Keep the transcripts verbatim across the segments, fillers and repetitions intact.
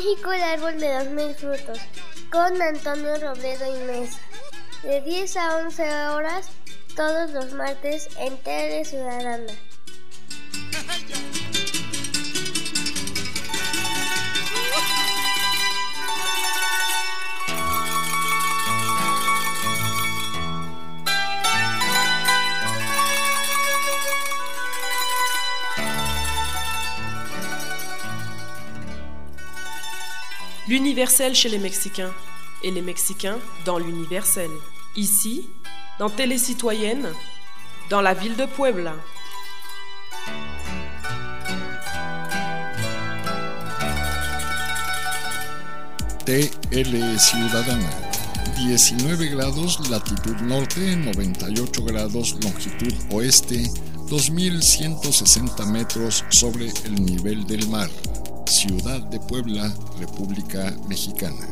México, el árbol de los mil frutos, con Antonio Robledo y Mesa, de diez a once horas, todos los martes en Tele Ciudadana. L'universel chez les Mexicains et les Mexicains dans l'universel. Ici, dans Télé Citoyenne, dans la ville de Puebla. Tele Ciudadana. diecinueve grados latitud norte, noventa y ocho grados longitud oeste, dos mil ciento sesenta metros sobre el nivel del mar. Ciudad de Puebla, República Mexicana.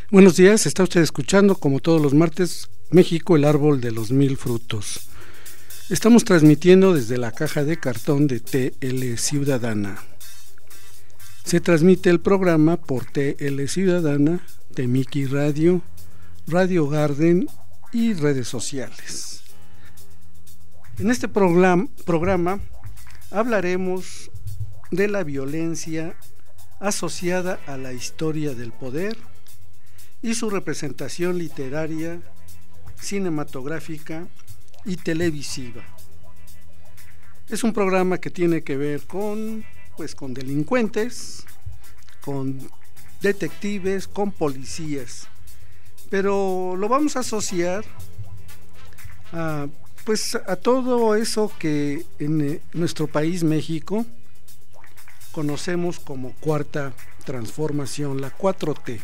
Buenos días, está usted escuchando, como todos los martes, México, el árbol de los mil frutos. Estamos transmitiendo desde la caja de cartón de T L Ciudadana. Se transmite el programa por T L Ciudadana, Temiki Radio, Radio Garden y redes sociales. En este programa, programa hablaremos de la violencia asociada a la historia del poder y su representación literaria, cinematográfica y televisiva. Es un programa que tiene que ver con, pues, con delincuentes, con detectives, con policías, pero lo vamos a asociar a, pues, a todo eso que en nuestro país, México, conocemos como cuarta transformación, la cuatro T.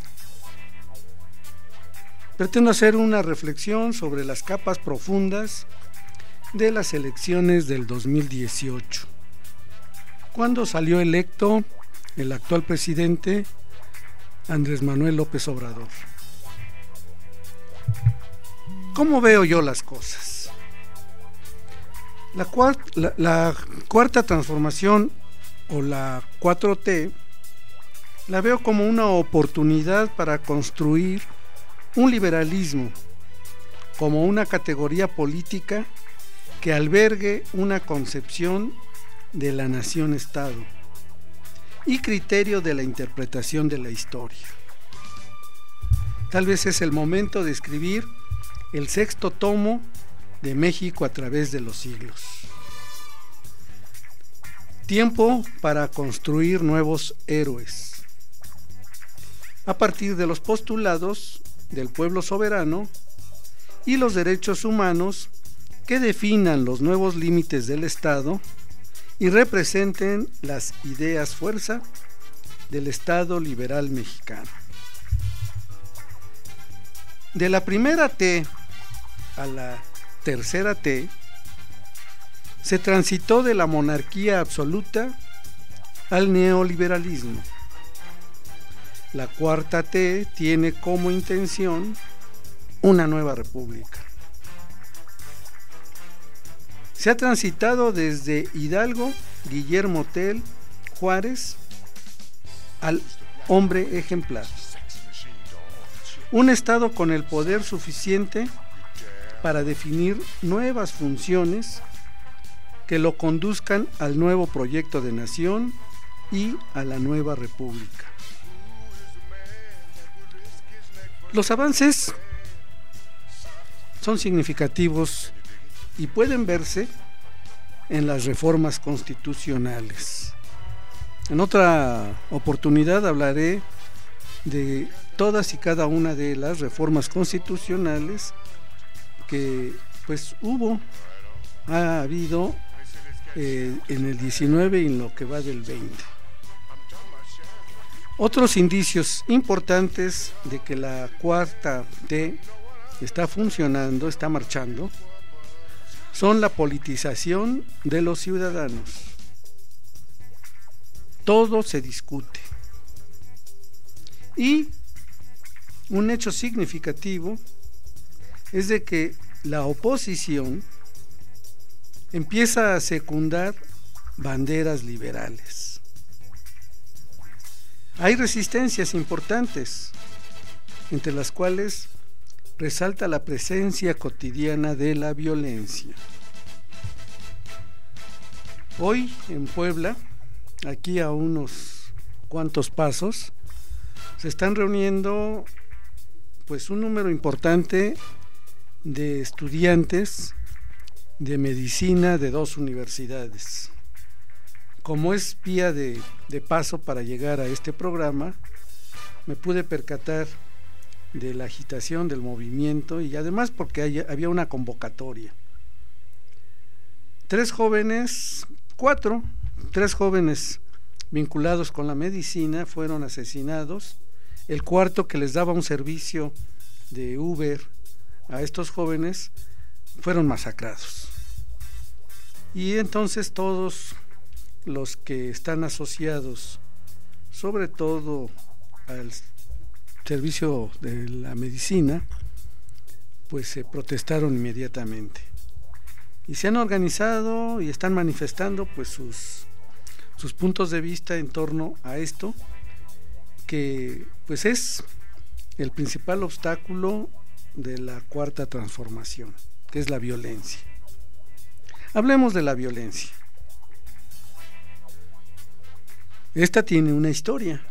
Pretendo hacer una reflexión sobre las capas profundas de las elecciones del dos mil dieciocho, cuando salió electo el actual presidente Andrés Manuel López Obrador. ¿Cómo veo yo las cosas? La, cuart- la, la cuarta transformación o la cuatro T la veo como una oportunidad para construir un liberalismo como una categoría política que albergue una concepción de la nación-estado y criterio de la interpretación de la historia. Tal vez es el momento de escribir el sexto tomo de México a través de los siglos. Tiempo para construir nuevos héroes. A partir de los postulados del pueblo soberano y los derechos humanos que definan los nuevos límites del Estado y representen las ideas fuerza del Estado liberal mexicano. De la primera T a la tercera T se transitó de la monarquía absoluta al neoliberalismo. La cuarta T tiene como intención una nueva república. Se ha transitado desde Hidalgo, Guillermo Tell, Juárez, al hombre ejemplar. Un Estado con el poder suficiente para definir nuevas funciones que lo conduzcan al nuevo proyecto de nación y a la nueva república. Los avances son significativos y pueden verse en las reformas constitucionales. En otra oportunidad hablaré de todas y cada una de las reformas constitucionales que pues hubo, ha habido eh, en el diecinueve y en lo que va del veinte. Otros indicios importantes de que la cuarta T está funcionando, está marchando, son la politización de los ciudadanos. Todo se discute. Y un hecho significativo es de que la oposición empieza a secundar banderas liberales. Hay resistencias importantes, entre las cuales resalta la presencia cotidiana de la violencia. Hoy en Puebla, aquí a unos cuantos pasos, se están reuniendo pues un número importante de estudiantes de medicina de dos universidades. Como es vía de, de paso para llegar a este programa, me pude percatar de la agitación del movimiento y además porque hay, había una convocatoria. Tres jóvenes, cuatro, tres jóvenes vinculados con la medicina fueron asesinados. El cuarto, que les daba un servicio de Uber a estos jóvenes, fueron masacrados. Y entonces todos los que están asociados, sobre todo al servicio de la medicina, pues se protestaron inmediatamente y se han organizado y están manifestando pues sus sus puntos de vista en torno a esto, que pues es el principal obstáculo de la cuarta transformación, que es la violencia. Hablemos de la violencia. Esta tiene una historia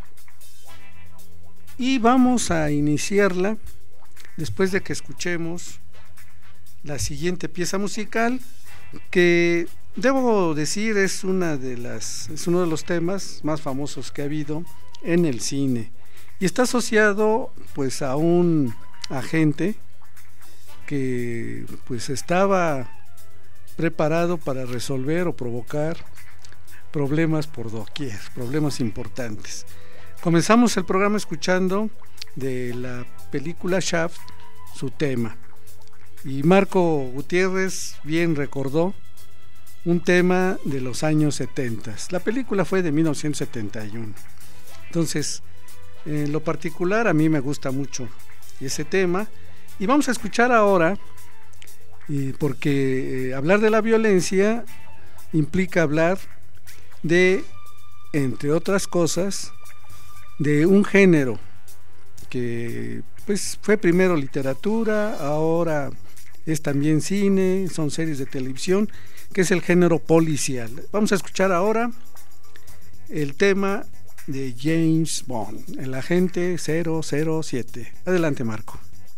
y vamos a iniciarla después de que escuchemos la siguiente pieza musical, que debo decir es una de las es uno de los temas más famosos que ha habido en el cine y está asociado pues a un agente que pues estaba preparado para resolver o provocar problemas por doquier, problemas importantes. Comenzamos el programa escuchando de la película Shaft su tema, y Marco Gutiérrez bien recordó un tema de los años setenta. La película fue de mil novecientos setenta y uno. Entonces, en lo particular a mí me gusta mucho ese tema y vamos a escuchar ahora, y porque eh, hablar de la violencia implica hablar de, entre otras cosas, de un género que pues fue primero literatura, ahora es también cine, son series de televisión, que es el género policial. Vamos a escuchar ahora el tema de James Bond, el agente cero cero siete. Adelante, Marco.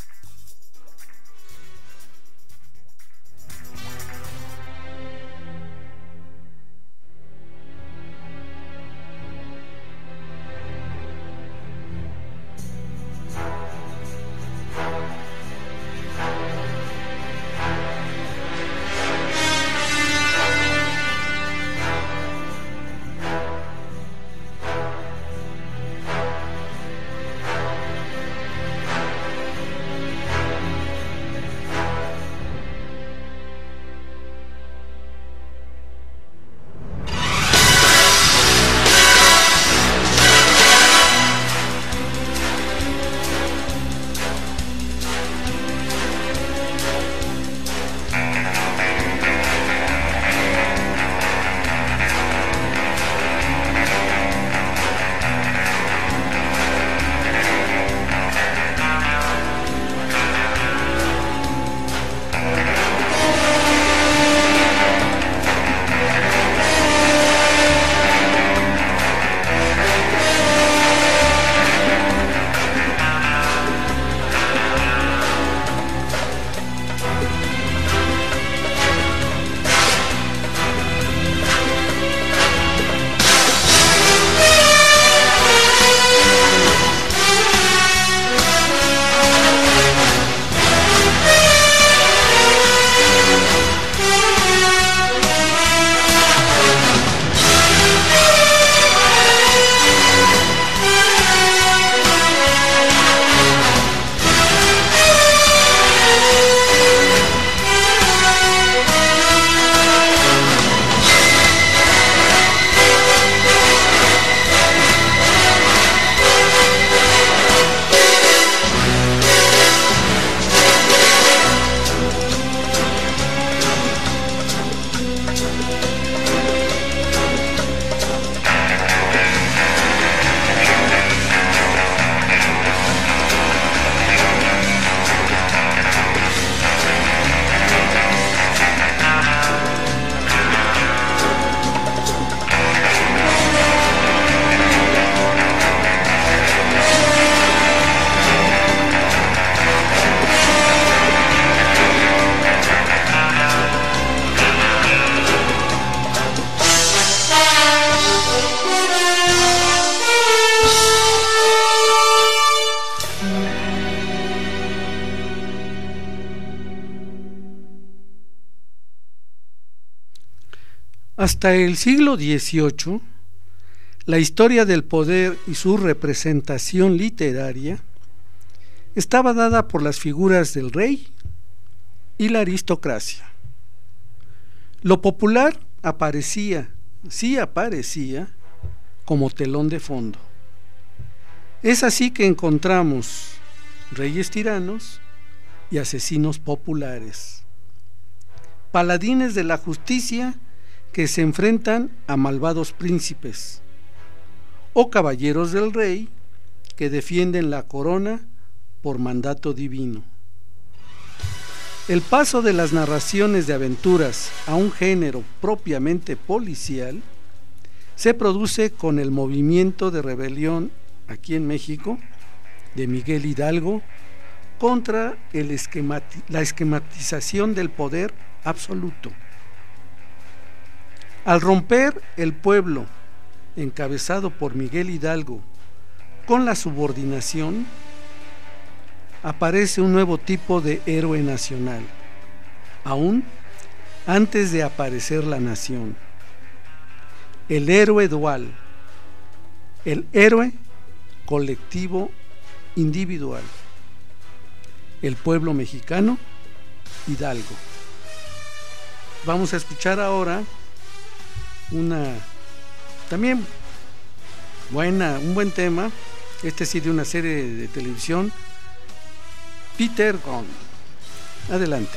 Hasta el siglo dieciocho, la historia del poder y su representación literaria estaba dada por las figuras del rey y la aristocracia. Lo popular aparecía, sí aparecía, como telón de fondo. Es así que encontramos reyes tiranos y asesinos populares, paladines de la justicia que se enfrentan a malvados príncipes, o caballeros del rey que defienden la corona por mandato divino. El paso de las narraciones de aventuras a un género propiamente policial se produce con el movimiento de rebelión aquí en México de Miguel Hidalgo contra el esquemati- la esquematización del poder absoluto. Al romper el pueblo encabezado por Miguel Hidalgo con la subordinación, aparece un nuevo tipo de héroe nacional, aún antes de aparecer la nación. El héroe dual, el héroe colectivo individual, el pueblo mexicano, Hidalgo. Vamos a escuchar ahora una también buena, un buen tema, este sí de una serie de televisión, Peter Gunn. Adelante.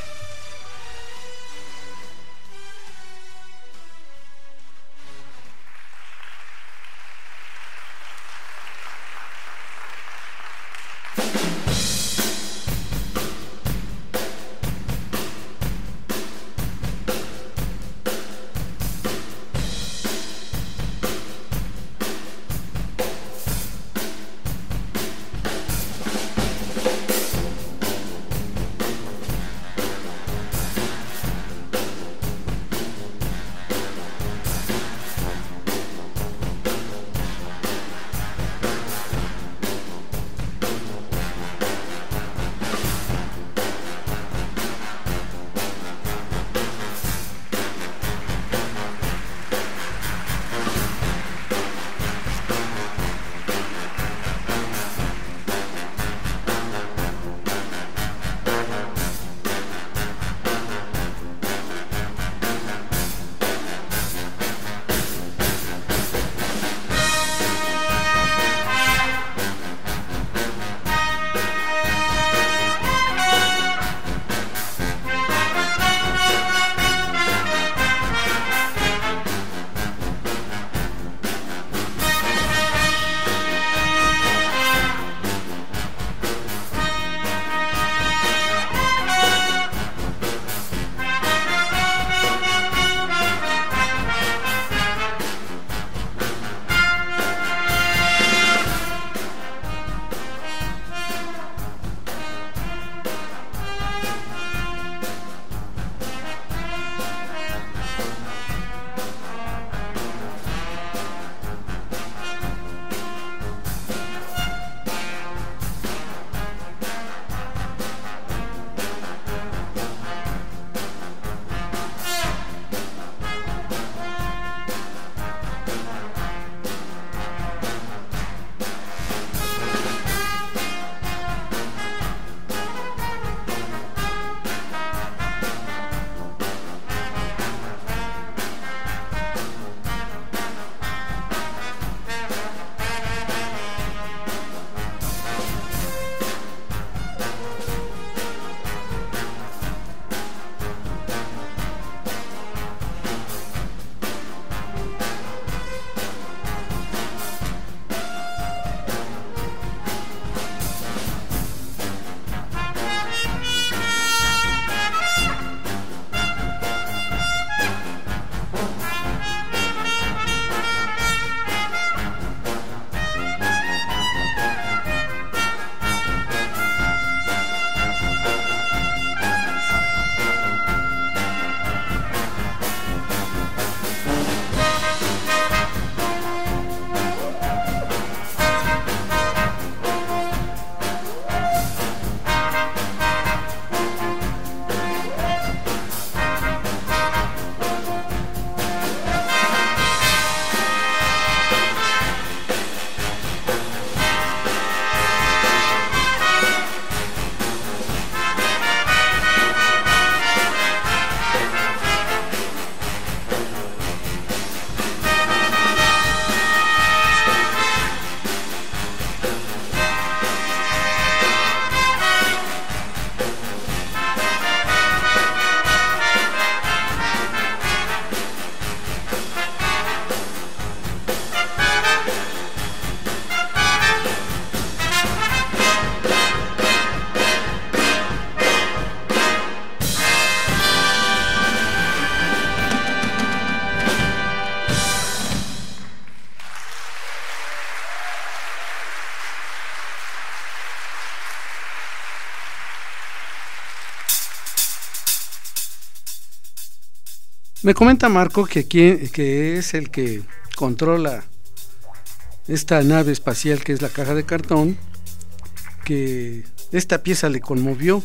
Me comenta Marco que, quien, que es el que controla esta nave espacial que es la caja de cartón, que esta pieza le conmovió.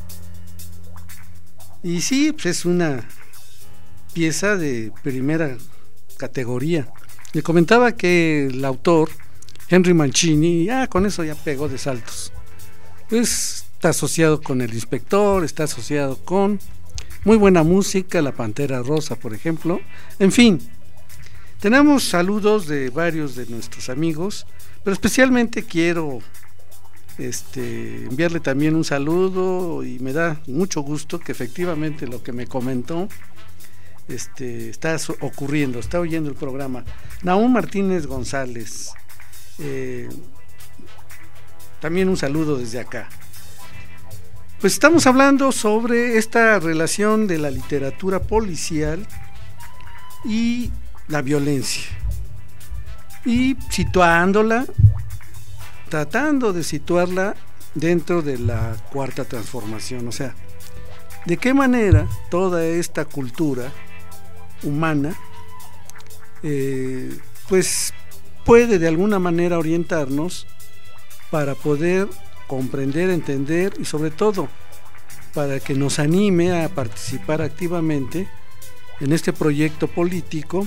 Y sí, pues es una pieza de primera categoría. Le comentaba que el autor, Henry Mancini, ah, con eso ya pegó de saltos. Pues está asociado con El Inspector, está asociado con muy buena música, La Pantera Rosa, por ejemplo. En fin, tenemos saludos de varios de nuestros amigos, pero especialmente quiero este, enviarle también un saludo, y me da mucho gusto que efectivamente lo que me comentó este, está ocurriendo, está oyendo el programa. Naúm Martínez González, eh, también un saludo desde acá. Pues estamos hablando sobre esta relación de la literatura policial y la violencia, y situándola, tratando de situarla dentro de la cuarta transformación, o sea, de qué manera toda esta cultura humana eh, pues puede de alguna manera orientarnos para poder comprender, entender y sobre todo para que nos anime a participar activamente en este proyecto político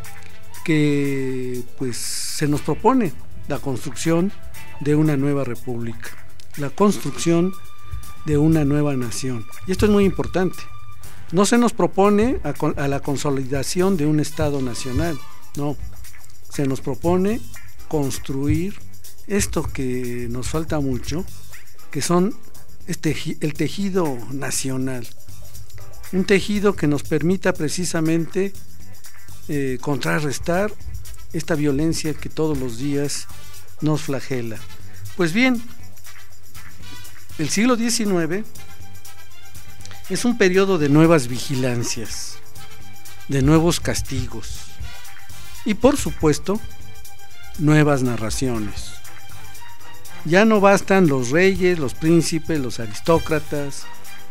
que pues se nos propone, la construcción de una nueva república, la construcción de una nueva nación. Y esto es muy importante. No se nos propone a, a la consolidación de un Estado nacional, no, se nos propone construir esto que nos falta mucho, que son este, el tejido nacional, un tejido que nos permita precisamente eh, contrarrestar esta violencia que todos los días nos flagela. Pues bien, el siglo diecinueve es un periodo de nuevas vigilancias, de nuevos castigos y por supuesto nuevas narraciones. Ya no bastan los reyes, los príncipes, los aristócratas.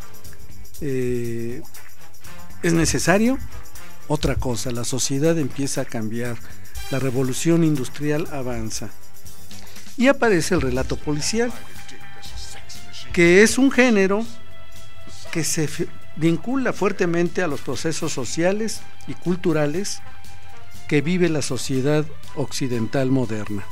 Eh, es necesario otra cosa. La sociedad empieza a cambiar, la revolución industrial avanza y aparece el relato policial, que es un género que se vincula fuertemente a los procesos sociales y culturales que vive la sociedad occidental moderna.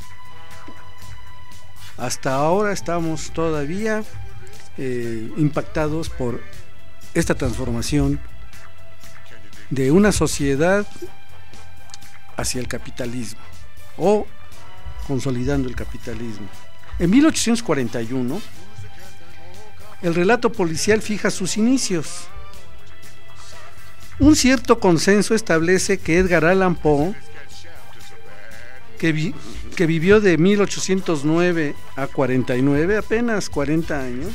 Hasta ahora estamos todavía eh, impactados por esta transformación de una sociedad hacia el capitalismo o consolidando el capitalismo. En mil ochocientos cuarenta y uno, el relato policial fija sus inicios. Un cierto consenso establece que Edgar Allan Poe, que, vi, que vivió de mil ochocientos nueve a cuarenta y nueve, apenas cuarenta años,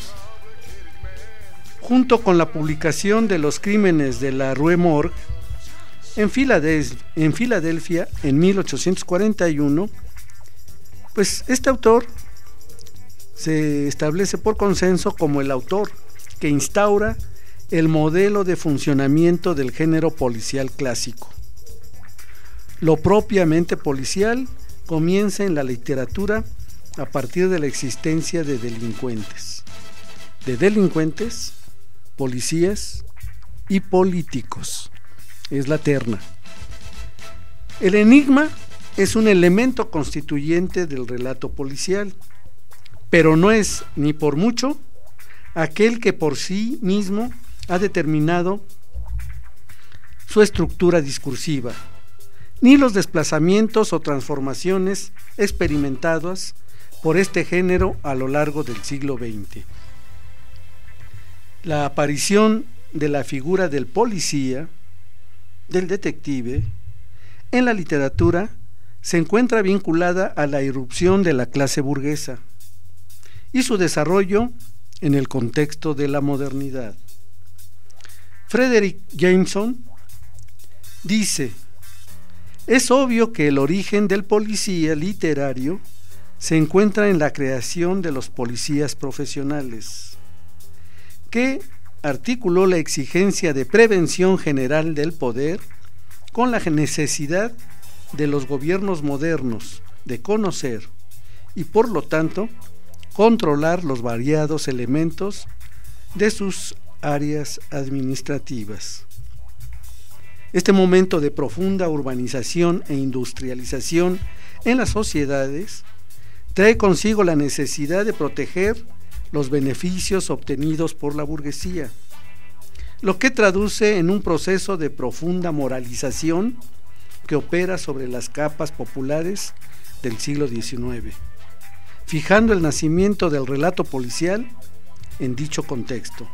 junto con la publicación de Los Crímenes de la Rue Morgue en Filadelfia, en Filadelfia en mil ochocientos cuarenta y uno, pues este autor se establece por consenso como el autor que instaura el modelo de funcionamiento del género policial clásico. Lo propiamente policial comienza en la literatura a partir de la existencia de delincuentes, de delincuentes, policías y políticos. Es la terna. El enigma es un elemento constituyente del relato policial, pero no es ni por mucho aquel que por sí mismo ha determinado su estructura discursiva, ni los desplazamientos o transformaciones experimentadas por este género a lo largo del siglo veinte. La aparición de la figura del policía, del detective, en la literatura se encuentra vinculada a la irrupción de la clase burguesa y su desarrollo en el contexto de la modernidad. Frederick Jameson dice: es obvio que el origen del policía literario se encuentra en la creación de los policías profesionales, que articuló la exigencia de prevención general del poder con la necesidad de los gobiernos modernos de conocer y, por lo tanto, controlar los variados elementos de sus áreas administrativas. Este momento de profunda urbanización e industrialización en las sociedades trae consigo la necesidad de proteger los beneficios obtenidos por la burguesía, lo que traduce en un proceso de profunda moralización que opera sobre las capas populares del siglo diecinueve, fijando el nacimiento del relato policial en dicho contexto.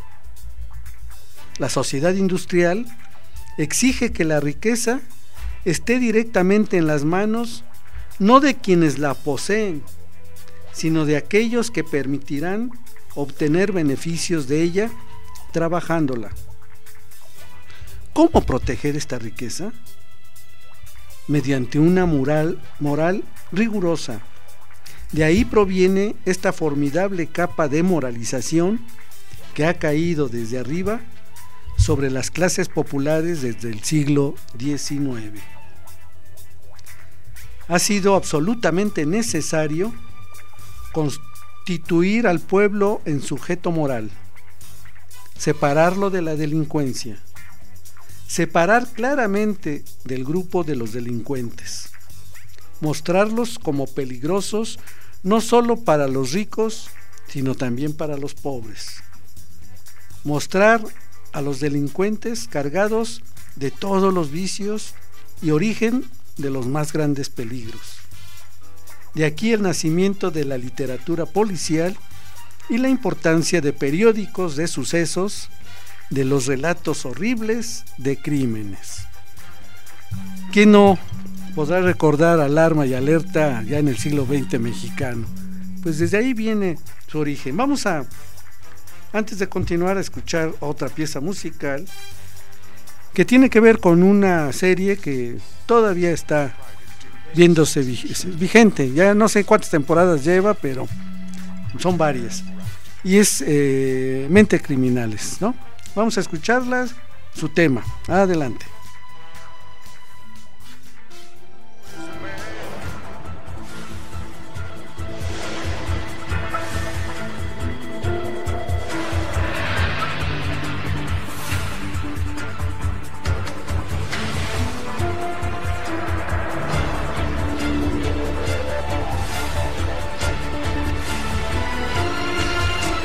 La sociedad industrial exige que la riqueza esté directamente en las manos no de quienes la poseen, sino de aquellos que permitirán obtener beneficios de ella trabajándola. ¿Cómo proteger esta riqueza? Mediante una moral, moral rigurosa. De ahí proviene esta formidable capa de moralización que ha caído desde arriba sobre las clases populares desde el siglo diecinueve. Ha sido absolutamente necesario constituir al pueblo en sujeto moral, separarlo de la delincuencia, separar claramente del grupo de los delincuentes, mostrarlos como peligrosos no solo para los ricos, sino también para los pobres, mostrar a los delincuentes cargados de todos los vicios y origen de los más grandes peligros. De aquí el nacimiento de la literatura policial y la importancia de periódicos de sucesos, de los relatos horribles de crímenes. ¿Quién no podrá recordar Alarma y Alerta ya en el siglo veinte mexicano? Pues desde ahí viene su origen. Vamos a, antes de continuar, a escuchar otra pieza musical que tiene que ver con una serie que todavía está viéndose vigente. Ya no sé cuántas temporadas lleva, pero son varias. Y es eh, Mente Criminales, ¿no? Vamos a escucharlas, su tema. Adelante.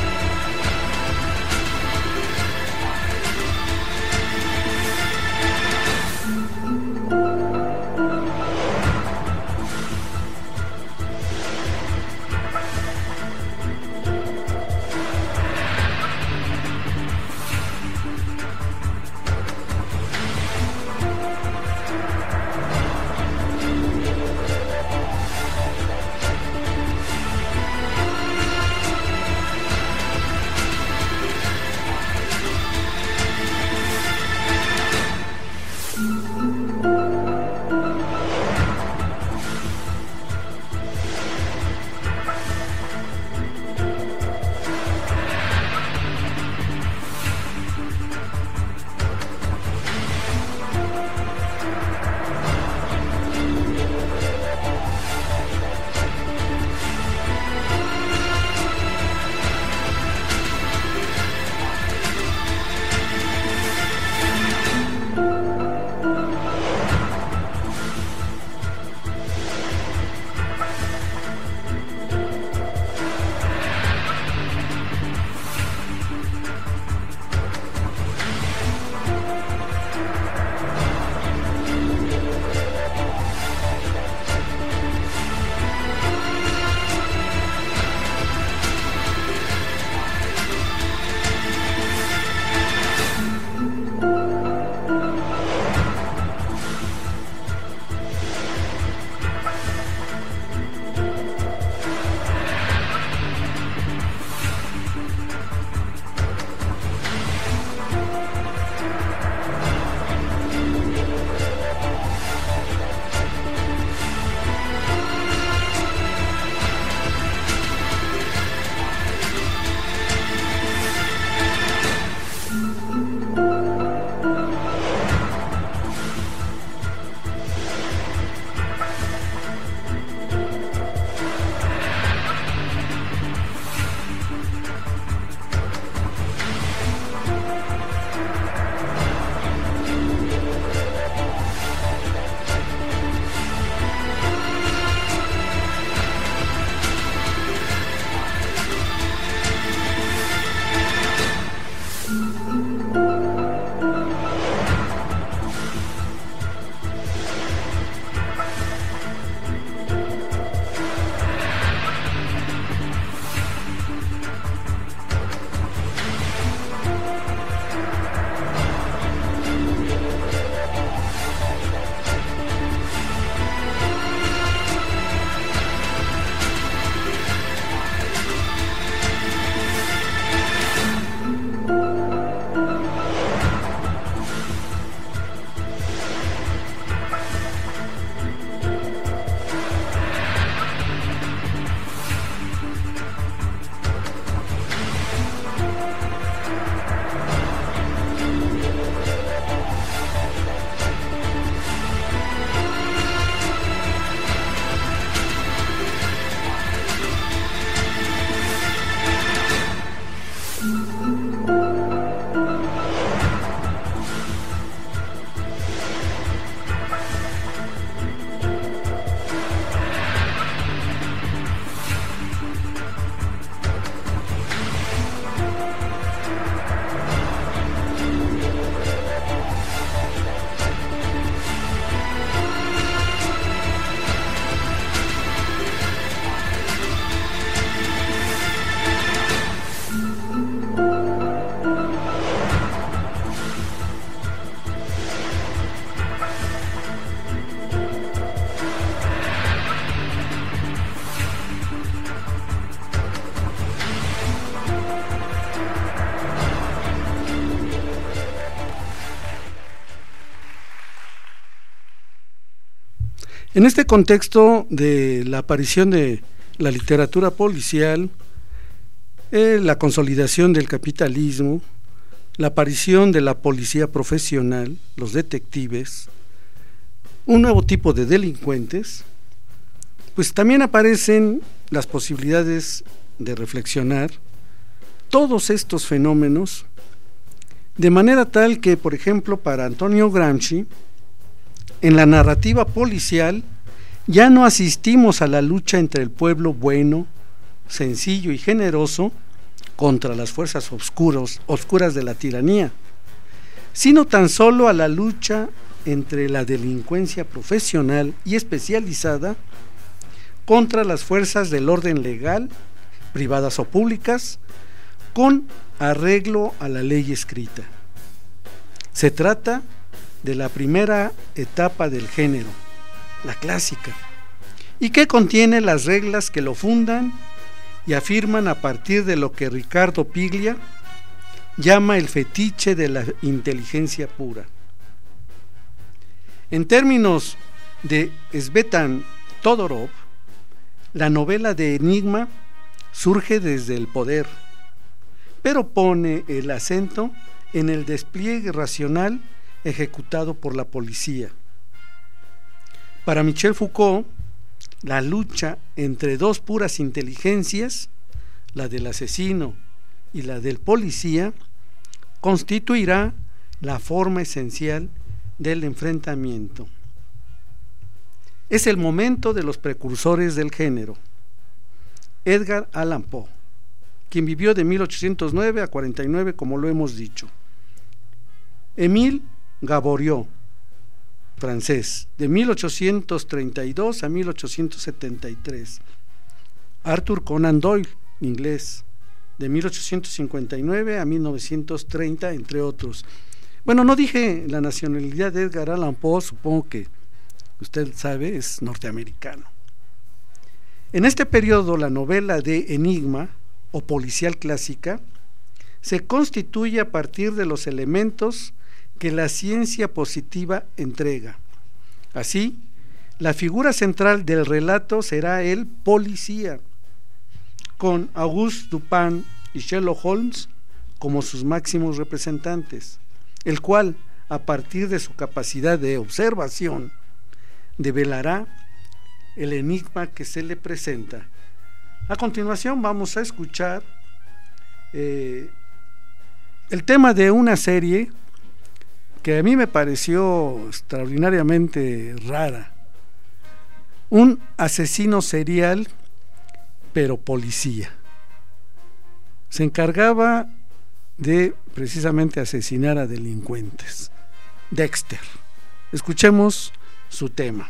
We'll be right back. En este contexto de la aparición de la literatura policial, eh, la consolidación del capitalismo, la aparición de la policía profesional, los detectives, un nuevo tipo de delincuentes, pues también aparecen las posibilidades de reflexionar todos estos fenómenos, de manera tal que, por ejemplo, para Antonio Gramsci, en la narrativa policial ya no asistimos a la lucha entre el pueblo bueno, sencillo y generoso contra las fuerzas oscuros, oscuras de la tiranía, sino tan solo a la lucha entre la delincuencia profesional y especializada contra las fuerzas del orden legal, privadas o públicas, con arreglo a la ley escrita. Se trata de la primera etapa del género, la clásica, y que contiene las reglas que lo fundan y afirman a partir de lo que Ricardo Piglia llama el fetiche de la inteligencia pura. En términos de Svetan Todorov, la novela de Enigma surge desde el poder, pero pone el acento en el despliegue racional ejecutado por la policía. Para Michel Foucault, la lucha entre dos puras inteligencias, la del asesino y la del policía, constituirá la forma esencial del enfrentamiento. Es el momento de los precursores del género. Edgar Allan Poe, quien vivió de mil ochocientos nueve a cuarenta y nueve, como lo hemos dicho. Émile Gaboriau, francés, de mil ochocientos treinta y dos a mil ochocientos setenta y tres. Arthur Conan Doyle, inglés, de mil ochocientos cincuenta y nueve a mil novecientos treinta, entre otros. Bueno, no dije la nacionalidad de Edgar Allan Poe, supongo que usted sabe, es norteamericano. En este periodo, la novela de Enigma, o policial clásica, se constituye a partir de los elementos que la ciencia positiva entrega. Así, la figura central del relato será el policía, con Auguste Dupin y Sherlock Holmes como sus máximos representantes, el cual, a partir de su capacidad de observación, develará el enigma que se le presenta. A continuación vamos a escuchar eh, el tema de una serie que a mí me pareció extraordinariamente rara. Un asesino serial, pero policía. Se encargaba de precisamente asesinar a delincuentes. Dexter. Escuchemos su tema.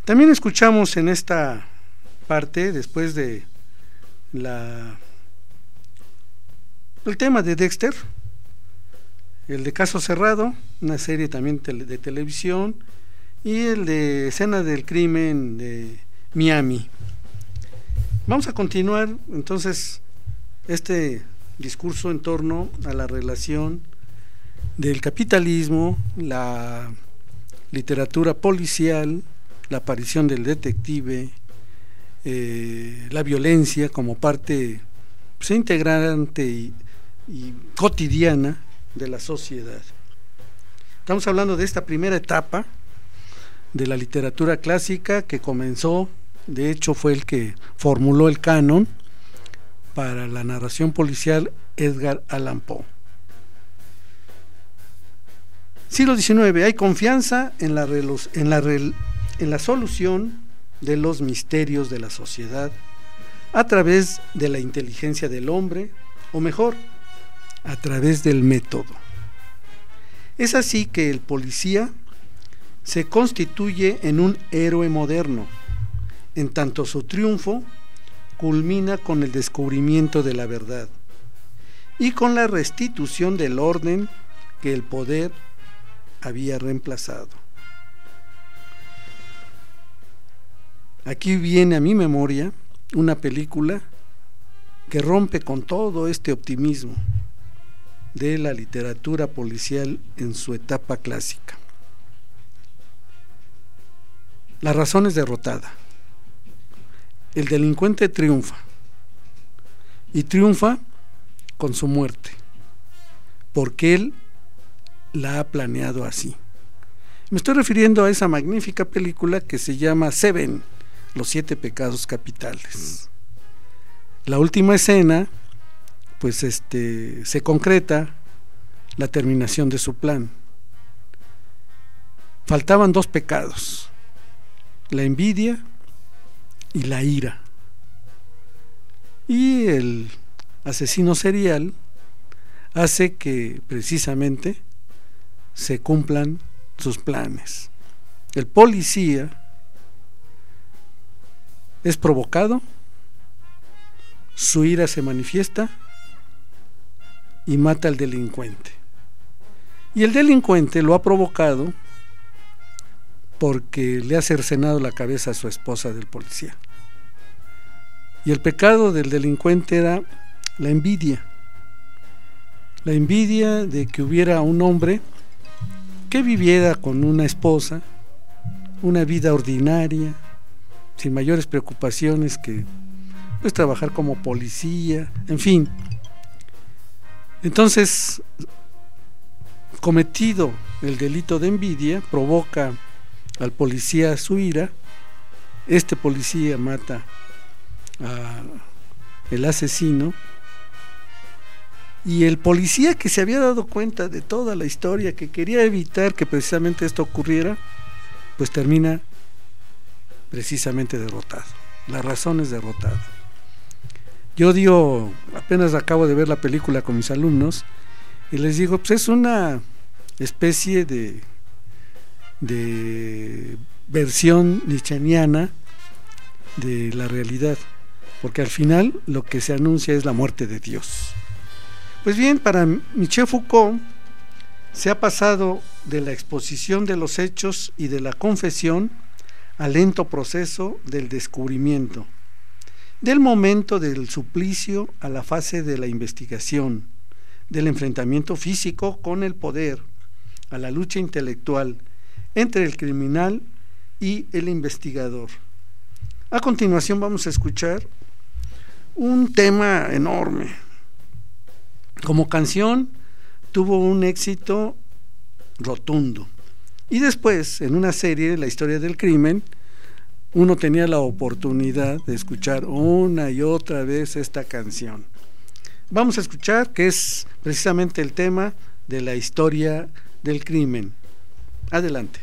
También escuchamos en esta parte, después de la el tema de Dexter, el de Caso Cerrado, una serie también de televisión, y el de Escena del Crimen de Miami. Vamos a continuar entonces este discurso en torno a la relación del capitalismo, la literatura policial, la aparición del detective, eh, la violencia como parte pues, integrante y, y cotidiana de la sociedad. Estamos hablando de esta primera etapa de la literatura clásica que comenzó, de hecho fue el que formuló el canon para la narración policial, Edgar Allan Poe. Siglo diecinueve, hay confianza en la, en, la, en la solución de los misterios de la sociedad a través de la inteligencia del hombre, o mejor, a través del método. Es así que el policía se constituye en un héroe moderno, en tanto su triunfo culmina con el descubrimiento de la verdad y con la restitución del orden que el poder había reemplazado. Aquí viene a mi memoria una película que rompe con todo este optimismo de la literatura policial en su etapa clásica. La razón es derrotada. El delincuente triunfa, y triunfa con su muerte, porque él la ha planeado así. Me estoy refiriendo a esa magnífica película que se llama Seven, los siete pecados capitales. La última escena, pues este, se concreta la terminación de su plan. Faltaban dos pecados: la envidia y la ira. Y el asesino serial hace que precisamente se cumplan sus planes. El policía es provocado, su ira se manifiesta y mata al delincuente. Y el delincuente lo ha provocado porque le ha cercenado la cabeza a su esposa del policía. Y el pecado del delincuente era la envidia. La envidia de que hubiera un hombre que viviera con una esposa, una vida ordinaria, sin mayores preocupaciones que pues trabajar como policía, en fin. Entonces, cometido el delito de envidia, provoca al policía su ira. Este policía mata al asesino, y el policía, que se había dado cuenta de toda la historia, que quería evitar que precisamente esto ocurriera, pues termina precisamente derrotado. La razón es derrotada. Yo digo, apenas acabo de ver la película con mis alumnos y les digo, pues es una especie de de versión nietzscheana de la realidad, porque al final lo que se anuncia es la muerte de Dios. Pues bien, para Michel Foucault se ha pasado de la exposición de los hechos y de la confesión al lento proceso del descubrimiento, del momento del suplicio a la fase de la investigación, del enfrentamiento físico con el poder, a la lucha intelectual entre el criminal y el investigador. A continuación vamos a escuchar un tema enorme. Como canción tuvo un éxito rotundo, y después en una serie, La historia del crimen, uno tenía la oportunidad de escuchar una y otra vez esta canción. Vamos a escuchar, que es precisamente el tema de La historia del crimen. Adelante.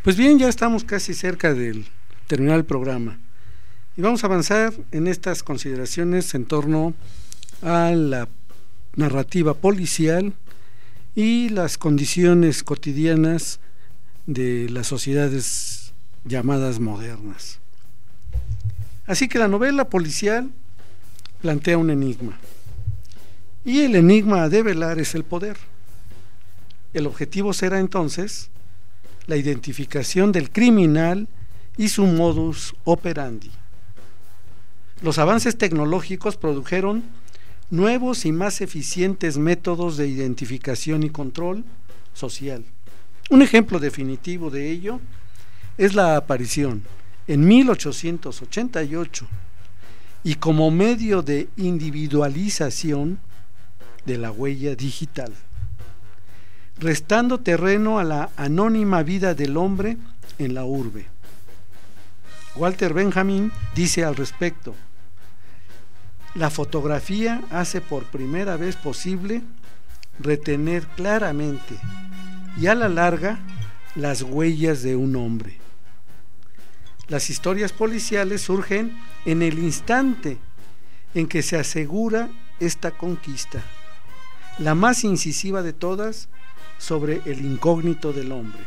Pues bien, ya estamos casi cerca del terminar el programa y vamos a avanzar en estas consideraciones en torno a la narrativa policial y las condiciones cotidianas de las sociedades llamadas modernas. Así que la novela policial plantea un enigma, y el enigma a develar es el poder. El objetivo será entonces la identificación del criminal y su modus operandi. Los avances tecnológicos produjeron nuevos y más eficientes métodos de identificación y control social. Un ejemplo definitivo de ello es la aparición en mil ochocientos ochenta y ocho y como medio de individualización de la huella digital, restando terreno a la anónima vida del hombre en la urbe. Walter Benjamin dice al respecto: la fotografía hace por primera vez posible retener claramente y a la larga las huellas de un hombre. Las historias policiales surgen en el instante en que se asegura esta conquista, la más incisiva de todas, sobre el incógnito del hombre.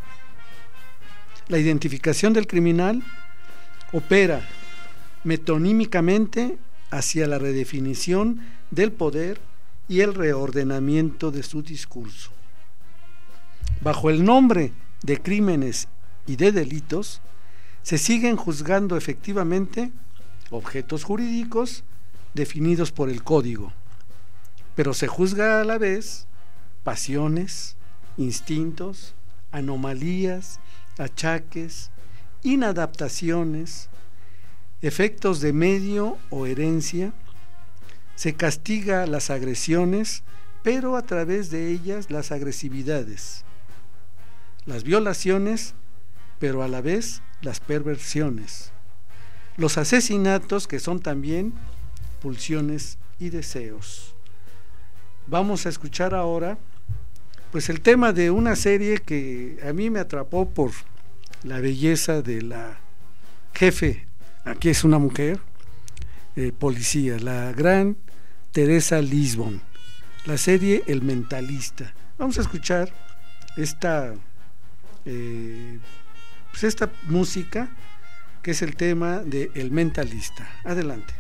La identificación del criminal opera metonímicamente hacia la redefinición del poder y el reordenamiento de su discurso. Bajo el nombre de crímenes y de delitos, se siguen juzgando efectivamente objetos jurídicos definidos por el código, pero se juzga a la vez pasiones, instintos, anomalías, achaques, inadaptaciones, efectos de medio o herencia. Se castiga las agresiones, pero a través de ellas las agresividades, las violaciones, pero a la vez las perversiones, los asesinatos, que son también pulsiones y deseos. Vamos a escuchar ahora pues el tema de una serie que a mí me atrapó por la belleza de la jefe, aquí es una mujer, eh, policía, la gran Teresa Lisbon, la serie El Mentalista. Vamos a escuchar esta, eh, pues esta música que es el tema de El Mentalista. Adelante.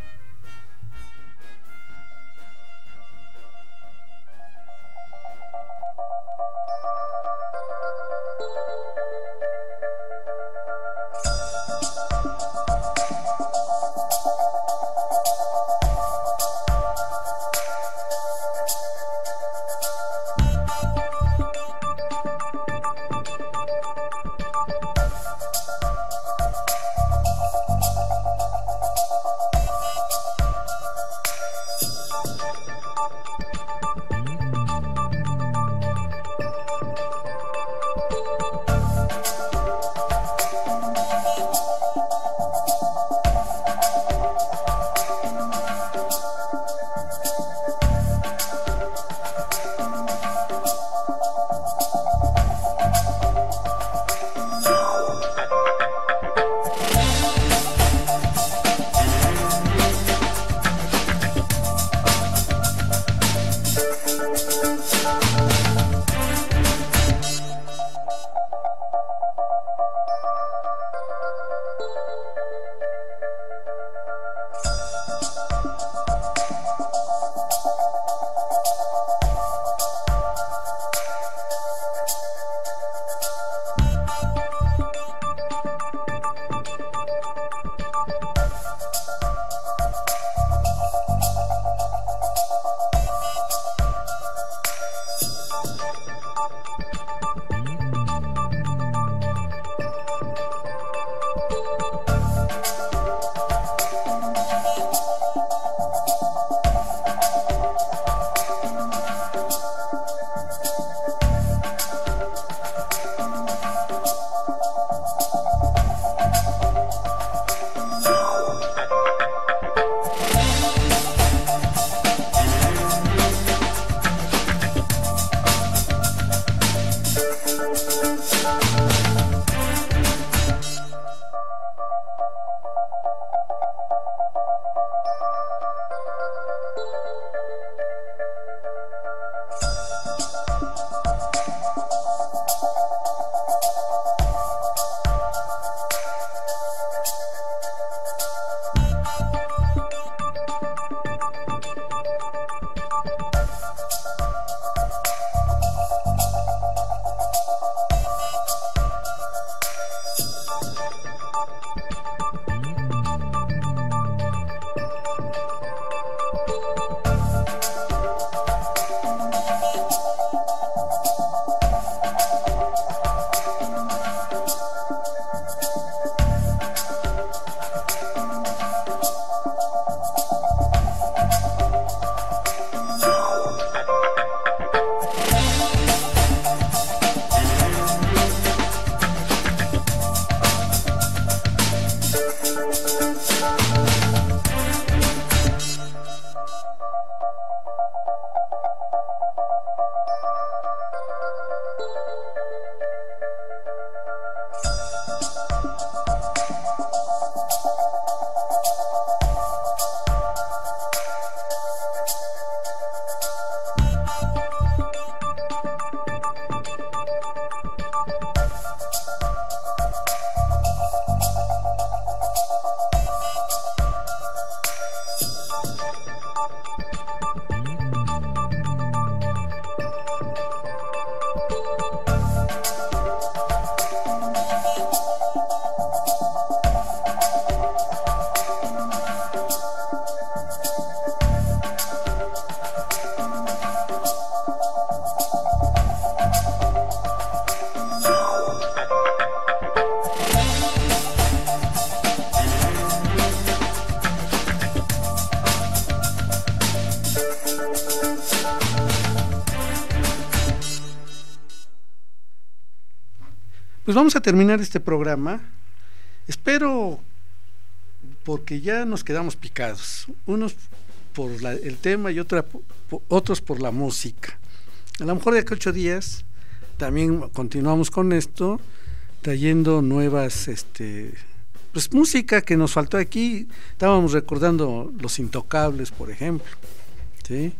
Pues vamos a terminar este programa. Espero, porque ya nos quedamos picados, unos por la, el tema y otra, por, otros por la música. A lo mejor de aquí a ocho días también continuamos con esto, trayendo nuevas, este, pues música que nos faltó aquí. Estábamos recordando Los Intocables, por ejemplo, ¿sí?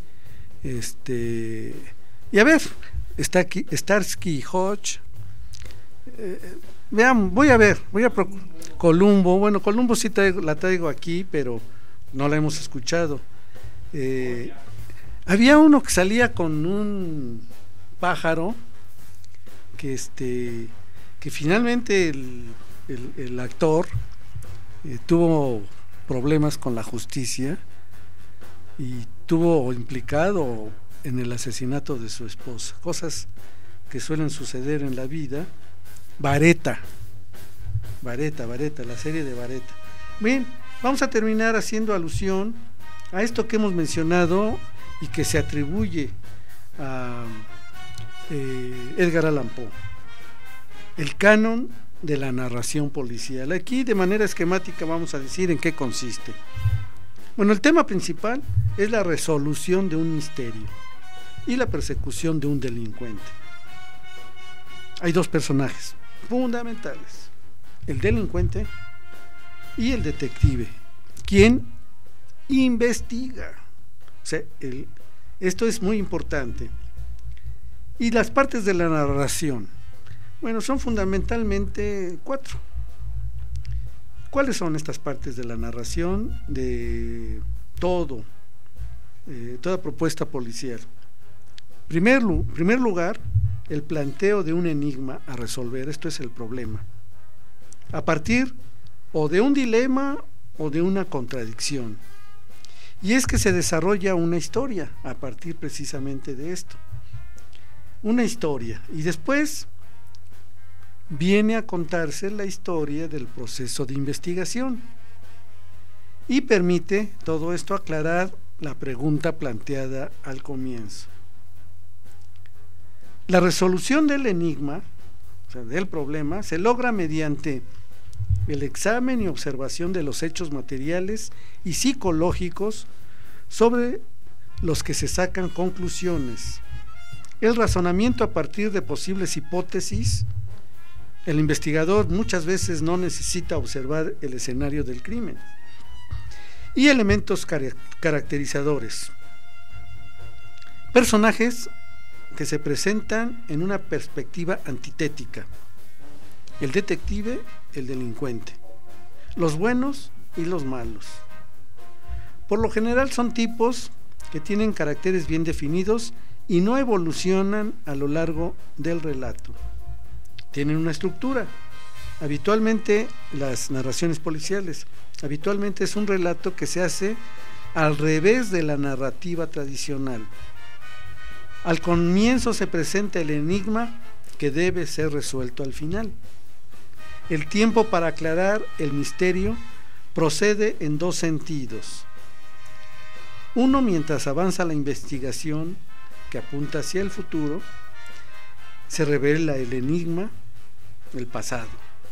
Este, y a ver, está aquí Starsky y Hutch. Eh, vean, voy a ver, voy a procurar. Columbo, bueno, Columbo sí traigo, la traigo aquí, pero no la hemos escuchado. Eh, había uno que salía con un pájaro que este que finalmente el, el, el actor eh, tuvo problemas con la justicia y tuvo implicado en el asesinato de su esposa, cosas que suelen suceder en la vida. Vareta, Vareta, Vareta, la serie de Vareta. Bien, vamos a terminar haciendo alusión a esto que hemos mencionado y que se atribuye a eh, Edgar Allan Poe, el canon de la narración policial. Aquí de manera esquemática vamos a decir en qué consiste. Bueno, el tema principal es la resolución de un misterio y la persecución de un delincuente. Hay dos personajes fundamentales, el delincuente y el detective, quien investiga. O sea, el, esto es muy importante. Y las partes de la narración, bueno, son fundamentalmente cuatro. ¿Cuáles son estas partes de la narración de todo, eh, toda propuesta policial? Primer, primer lugar, el planteo de un enigma a resolver. Esto es el problema, a partir o de un dilema o de una contradicción, y es que se desarrolla una historia a partir precisamente de esto, una historia, y después viene a contarse la historia del proceso de investigación, y permite todo esto aclarar la pregunta planteada al comienzo. La resolución del enigma, o sea, del problema, se logra mediante el examen y observación de los hechos materiales y psicológicos sobre los que se sacan conclusiones, el razonamiento a partir de posibles hipótesis. El investigador muchas veces no necesita observar el escenario del crimen, y elementos car- caracterizadores, personajes que se presentan en una perspectiva antitética: el detective, el delincuente, los buenos y los malos. Por lo general son tipos que tienen caracteres bien definidos y no evolucionan a lo largo del relato. Tienen una estructura. Habitualmente las narraciones policiales, habitualmente es un relato que se hace al revés de la narrativa tradicional. Al comienzo se presenta el enigma que debe ser resuelto al final. El tiempo para aclarar el misterio procede en dos sentidos. Uno, mientras avanza la investigación que apunta hacia el futuro, se revela el enigma, el pasado.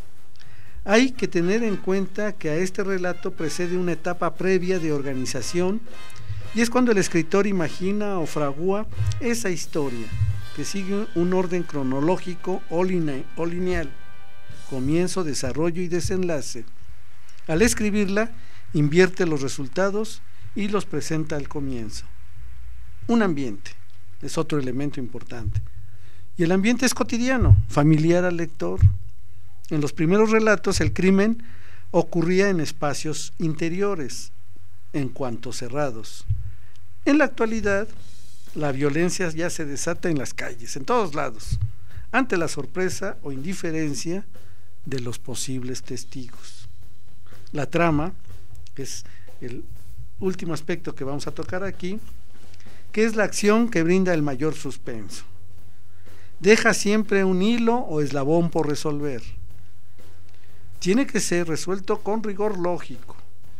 Hay que tener en cuenta que a este relato precede una etapa previa de organización, y es cuando el escritor imagina o fragúa esa historia, que sigue un orden cronológico o, line, o lineal, comienzo, desarrollo y desenlace. Al escribirla, invierte los resultados y los presenta al comienzo. Un ambiente es otro elemento importante, y el ambiente es cotidiano, familiar al lector. En los primeros relatos el crimen ocurría en espacios interiores, en cuanto cerrados. En la actualidad, la violencia ya se desata en las calles, en todos lados, ante la sorpresa o indiferencia de los posibles testigos. La trama, que es el último aspecto que vamos a tocar aquí, que es la acción que brinda el mayor suspenso. Deja siempre un hilo o eslabón por resolver. Tiene que ser resuelto con rigor lógico.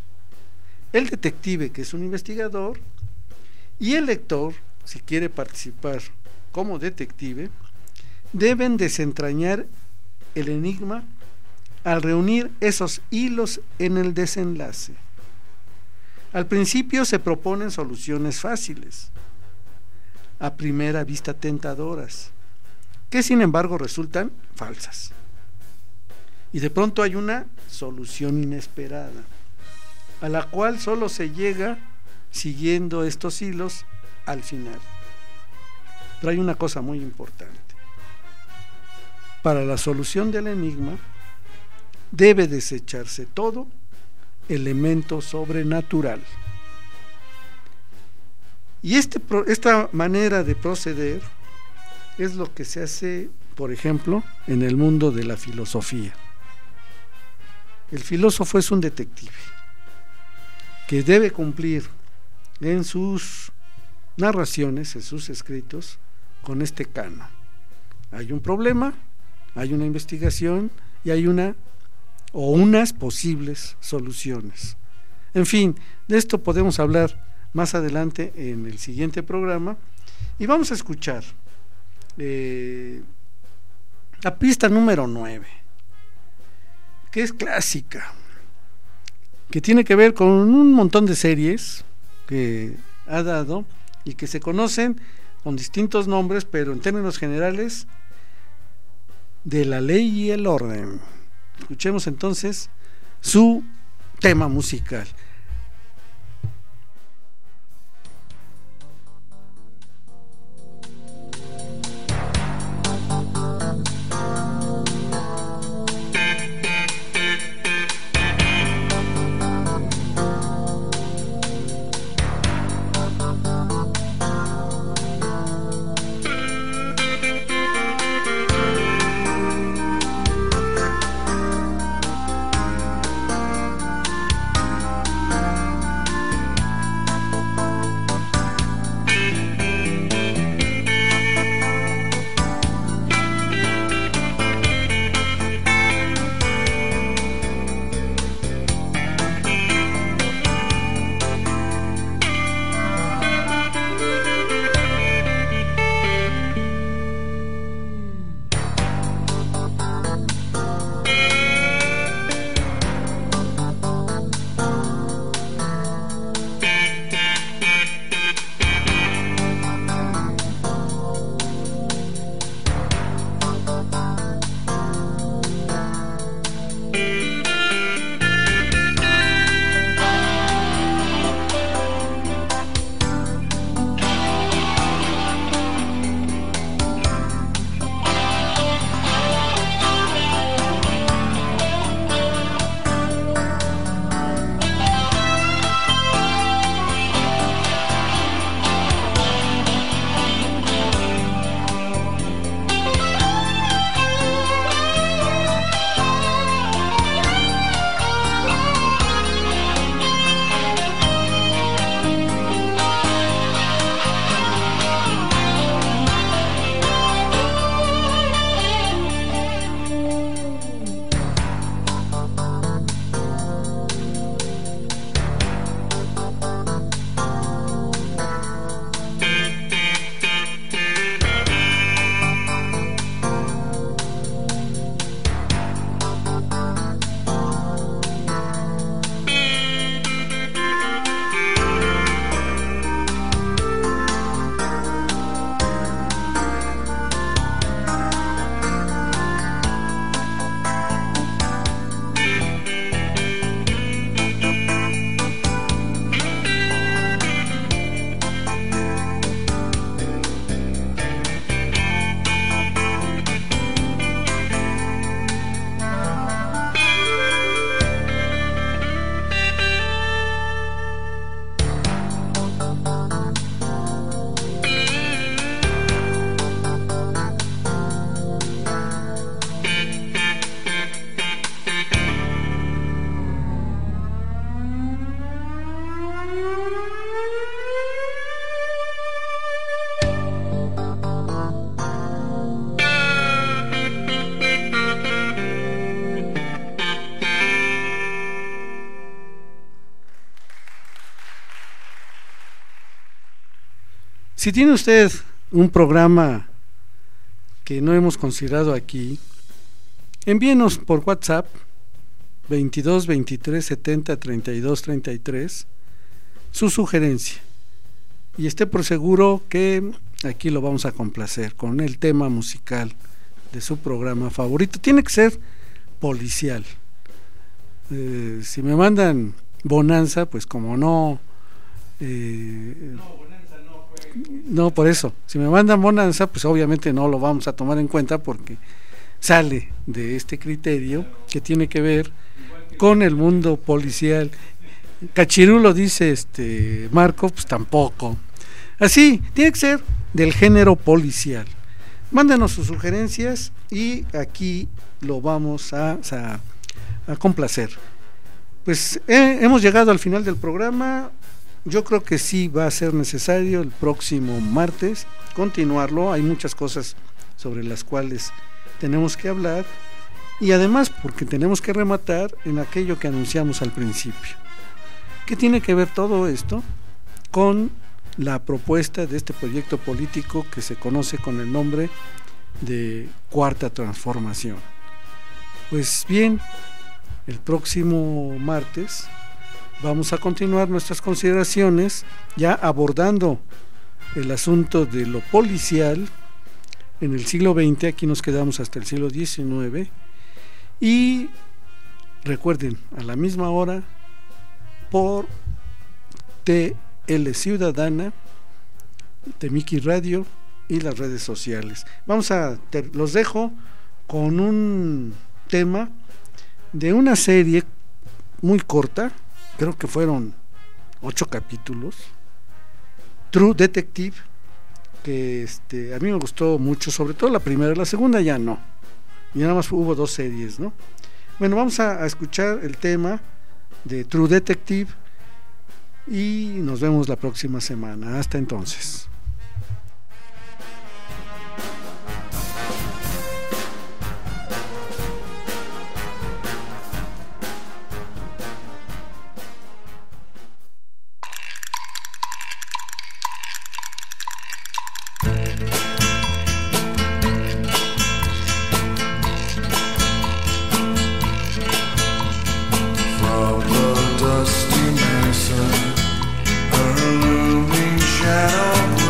El detective, que es un investigador, y el lector, si quiere participar como detective, deben desentrañar el enigma al reunir esos hilos en el desenlace. Al principio se proponen soluciones fáciles, a primera vista tentadoras, que sin embargo resultan falsas. Y de pronto hay una solución inesperada, a la cual solo se llega siguiendo estos hilos al final. Pero hay una cosa muy importante. Para la solución del enigma debe desecharse todo elemento sobrenatural. Y este, esta manera de proceder es lo que se hace, por ejemplo, en el mundo de la filosofía. El filósofo es un detective que debe cumplir en sus narraciones, en sus escritos, con este canon. Hay un problema, hay una investigación y hay una o unas posibles soluciones. En fin, de esto podemos hablar más adelante en el siguiente programa, y vamos a escuchar eh, la pista número nueve, que es clásica, que tiene que ver con un montón de series que ha dado y que se conocen con distintos nombres, pero en términos generales, de La Ley y el Orden. Escuchemos entonces su tema musical. Si tiene usted un programa que no hemos considerado aquí envíenos por WhatsApp veintidós veintitrés setenta treinta y dos treinta y tres su sugerencia, y esté por seguro que aquí lo vamos a complacer con el tema musical de su programa favorito. Tiene que ser policial. Eh, si me mandan Bonanza, pues como no, eh, no, Bonanza no, fue... no, por eso, si me mandan Bonanza, pues obviamente no lo vamos a tomar en cuenta porque sale de este criterio que tiene que ver con el mundo policial. Cachirulo, dice este Marco, pues tampoco. Así, tiene que ser del género policial. Mándenos sus sugerencias y aquí lo vamos a, a, a complacer. Pues eh, hemos llegado al final del programa. Yo creo que sí va a ser necesario el próximo martes continuarlo. Hay muchas cosas sobre las cuales tenemos que hablar, y además porque tenemos que rematar en aquello que anunciamos al principio. ¿Qué tiene que ver todo esto con la propuesta de este proyecto político que se conoce con el nombre de Cuarta Transformación? Pues bien, el próximo martes vamos a continuar nuestras consideraciones, ya abordando el asunto de lo policial en el siglo veinte. Aquí nos quedamos hasta el siglo diecinueve, y recuerden, a la misma hora por T L Ciudadana, Temiki Radio y las redes sociales. Vamos a ter- los dejo con un tema de una serie muy corta, creo que fueron ocho capítulos, True Detective, que este, a mí me gustó mucho, sobre todo la primera. La segunda ya no, y nada más hubo dos series, ¿no? Bueno, vamos a, a escuchar el tema de True Detective y nos vemos la próxima semana. Hasta entonces. Dusty mesa, a looming shadow.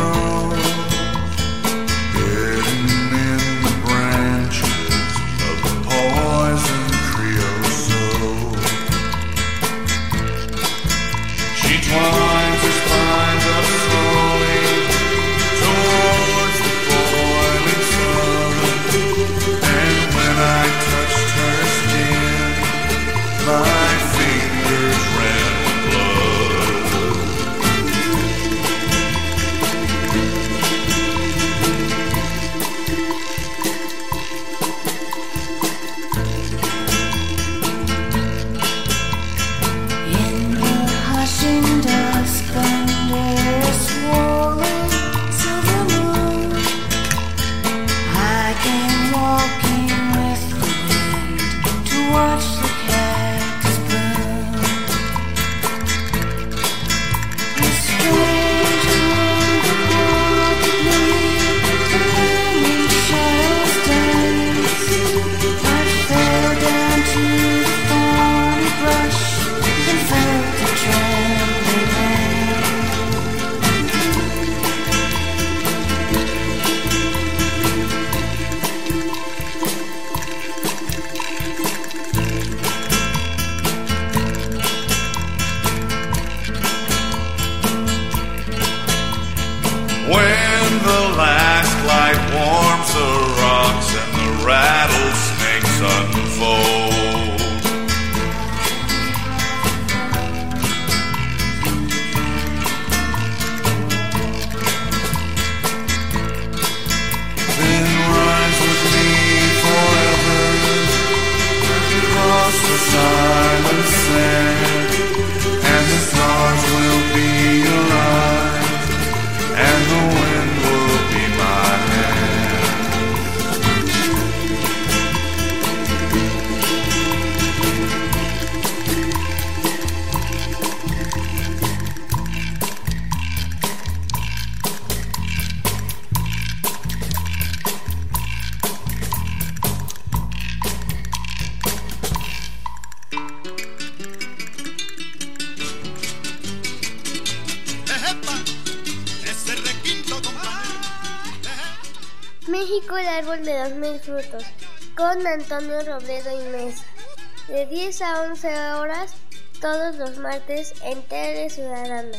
el árbol de los mil frutos con Antonio Robledo y Mesa, de diez a once horas todos los martes en Tele Ciudadana.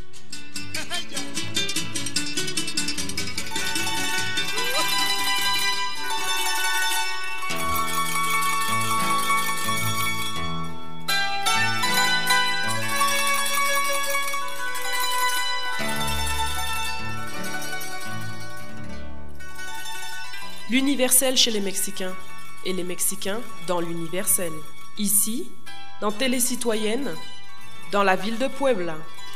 L'universel chez les Mexicains et les Mexicains dans l'universel. Ici, dans Télé Citoyenne, dans la ville de Puebla.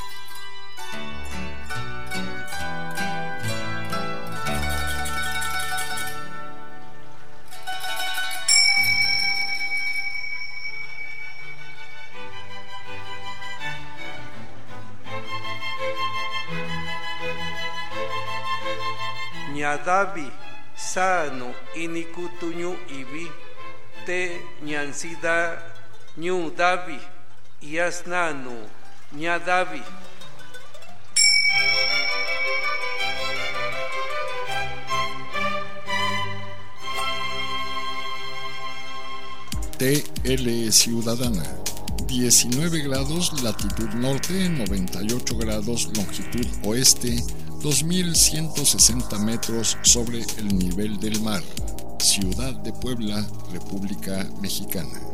Ñadavi sano inikutuñu ibi te ñansida ñu davi yasnanu ñadavi. T L Ciudadana. diecinueve grados latitud norte, noventa y ocho grados longitud oeste, dos mil ciento sesenta metros sobre el nivel del mar. Ciudad de Puebla, República Mexicana.